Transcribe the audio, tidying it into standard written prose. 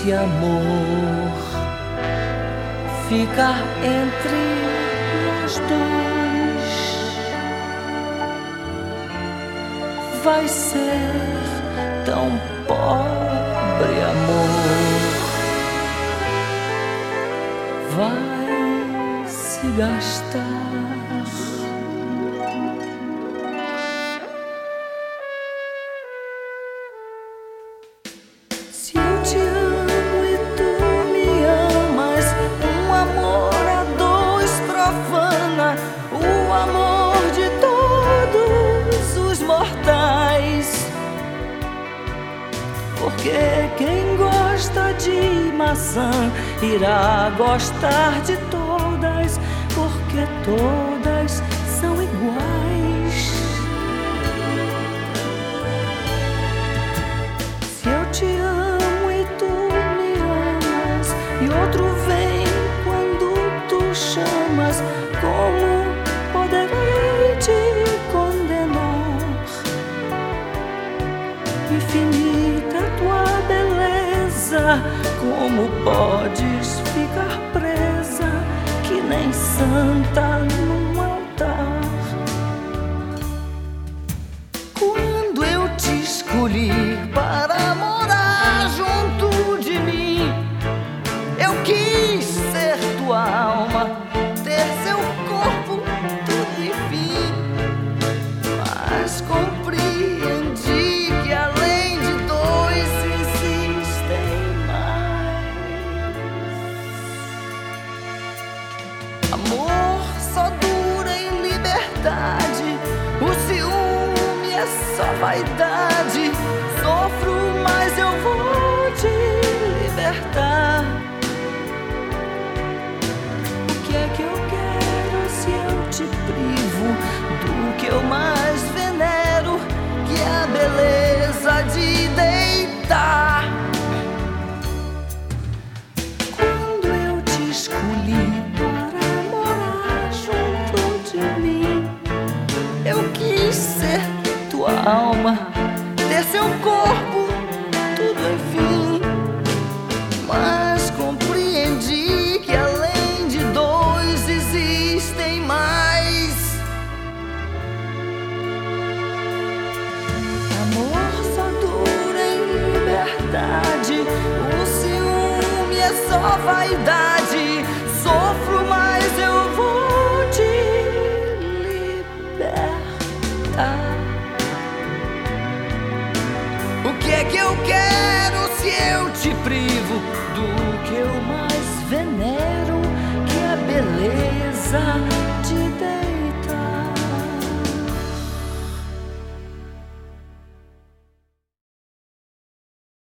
esse amor ficar entre nós dois, vai ser tão pobre, amor, vai se gastar. Se eu te amo e tu me amas, um amor a dois profana o amor de todos os mortais. Porque quem gosta de maçã irá gostar de todas, porque todas são iguais. Se eu te amo e tu me amas, e outro vem quando tu chamas, como poderei te condenar? Infinita tua beleza, como podes ficar presa, que nem santa num altar? Quando eu te escolhi para morar junto de mim, eu quis ser tua alma, ter seu corpo, tudo enfim. Mas compreendi que além de dois existem mais. Amor só dura em liberdade, o ciúme é só vaidade. Sofro, mas eu vou te libertar. O que é que eu quero se eu te privo do que eu mais venero, que é a beleza de deitar? Quando eu te escolhi para morar junto de mim, eu quis ser tua alma, ter seu corpo, tudo enfim. Mas compreendi que além de dois existem mais. Amor só dura em liberdade, o ciúme é só vaidade. Sofro, mas eu vou te libertar. O que é que eu quero se eu te privo do que eu mais venero, que é a beleza